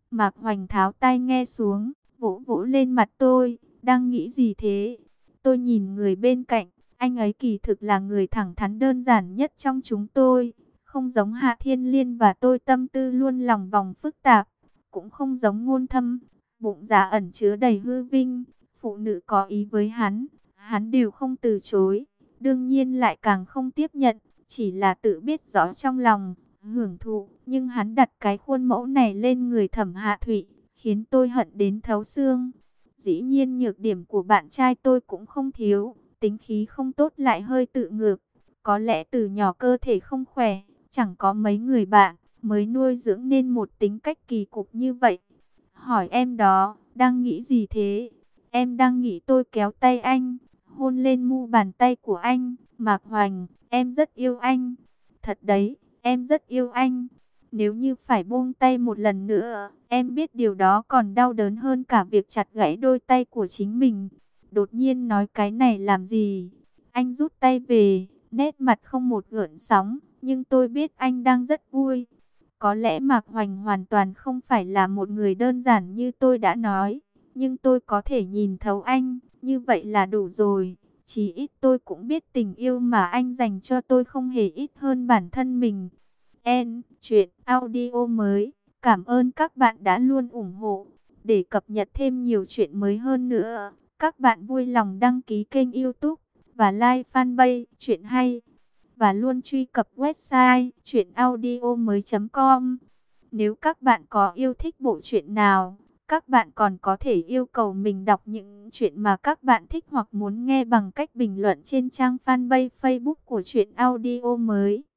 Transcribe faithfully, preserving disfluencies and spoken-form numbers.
Mạc Hoành tháo tai nghe xuống, vỗ vỗ lên mặt tôi, đang nghĩ gì thế? Tôi nhìn người bên cạnh, anh ấy kỳ thực là người thẳng thắn đơn giản nhất trong chúng tôi. Không giống Hạ Thiên Liên và tôi tâm tư luôn lòng vòng phức tạp, cũng không giống Ngôn Thâm, bụng dạ ẩn chứa đầy hư vinh. Phụ nữ có ý với hắn, hắn đều không từ chối, đương nhiên lại càng không tiếp nhận, chỉ là tự biết rõ trong lòng, hưởng thụ. Nhưng hắn đặt cái khuôn mẫu này lên người Thẩm Hạ Thụy, khiến tôi hận đến thấu xương. Dĩ nhiên nhược điểm của bạn trai tôi cũng không thiếu, tính khí không tốt lại hơi tự ngược. Có lẽ từ nhỏ cơ thể không khỏe, chẳng có mấy người bạn, mới nuôi dưỡng nên một tính cách kỳ cục như vậy. Hỏi em đó, đang nghĩ gì thế? Em đang nghĩ tôi kéo tay anh, hôn lên mu bàn tay của anh. Mạc Hoành, em rất yêu anh. Thật đấy, em rất yêu anh. Nếu như phải buông tay một lần nữa, em biết điều đó còn đau đớn hơn cả việc chặt gãy đôi tay của chính mình. Đột nhiên nói cái này làm gì? Anh rút tay về, nét mặt không một gợn sóng, nhưng tôi biết anh đang rất vui. Có lẽ Mạc Hoành hoàn toàn không phải là một người đơn giản như tôi đã nói, nhưng tôi có thể nhìn thấu anh, như vậy là đủ rồi. Chỉ ít tôi cũng biết tình yêu mà anh dành cho tôi không hề ít hơn bản thân mình. En, chuyện audio mới. Cảm ơn các bạn đã luôn ủng hộ. Để cập nhật thêm nhiều chuyện mới hơn nữa, các bạn vui lòng đăng ký kênh YouTube và like fanpage Chuyện Hay. Và luôn truy cập website chuyenaudio mới chấm com. Nếu các bạn có yêu thích bộ truyện nào, các bạn còn có thể yêu cầu mình đọc những chuyện mà các bạn thích hoặc muốn nghe bằng cách bình luận trên trang fanpage Facebook của Chuyện Audio Mới.